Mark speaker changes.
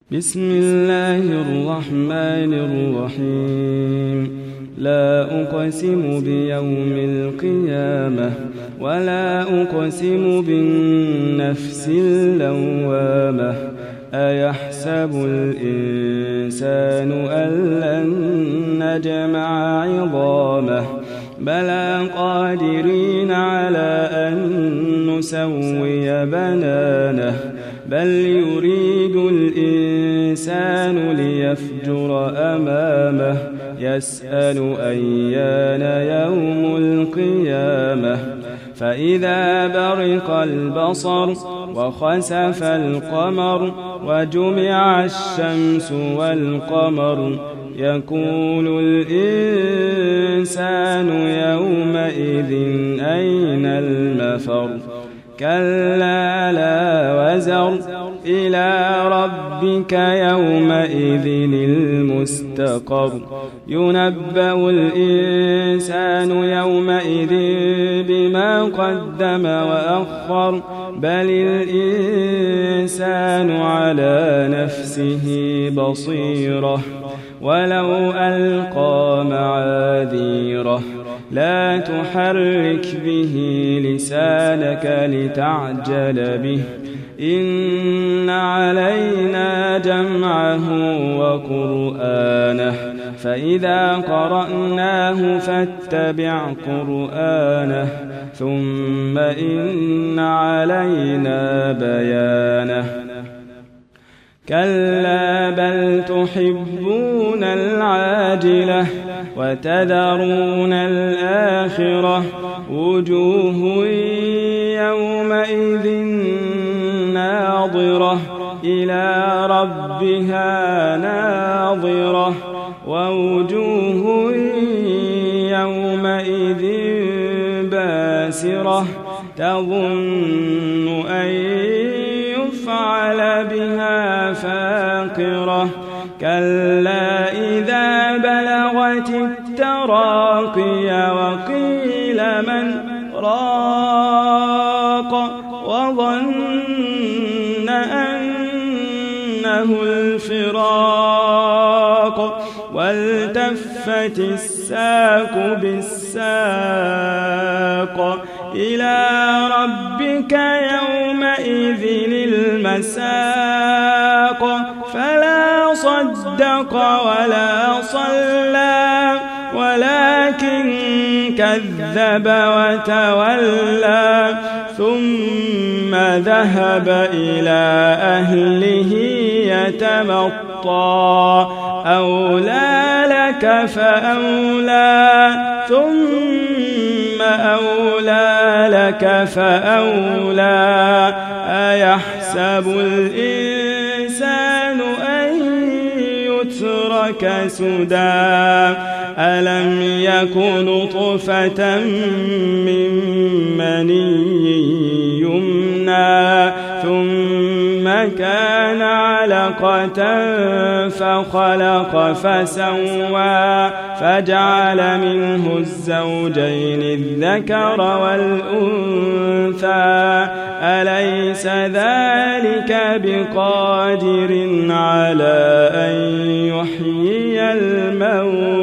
Speaker 1: بسم الله الرحمن الرحيم. لا أقسم بيوم القيامة ولا أقسم بالنفس اللوامة. أيحسب الإنسان أن لن نجمع عظامه بلى قادرين على أن نسوي بنانه بل يريد الإنسان ليفجر أمامه يسأل أيان يوم القيامة. فإذا برق البصر وخسف القمر وجمع الشمس والقمر يقول الإنسان يومئذ أين المفر. كلا لا وزر إلى ربك يومئذ المستقر. ينبأ الإنسان يومئذ بما قدم وأخر بل الإنسان على نفسه بصيرة ولو ألقى معاذيره. لا تحرك به لسانك لتعجل به إن علينا جمعه وقرآنه فإذا قرأناه فاتبع قرآنه ثم إن علينا بيانه. كلا بل تحبون العاجلة وتذرون الآخرة وجوه يومئذ ناظرة إلى ربها ناظرة ووجوه يومئذ باسرة تظن أن يفعل بها فاقرة. كلا إذا بلغت التراقي وقيل من راق وظن أنه الفراق والتفت الساق بالساق إلى ربك يومئذ المساق. فلا صدق ولا صلى ولكن كذب وتولى ثم ذهب إلى أهله يتمطى. أولى لك فأولى ثم أولى لك فأولى. أيحسب الإنسان أن يترك سدى ألم يكن نطفة من مني يمنى ثم كان علقة فخلق فسوى فجعل منه الزوجين الذكر والأنثى. أليس ذلك بقادر على أن يحيي الموتى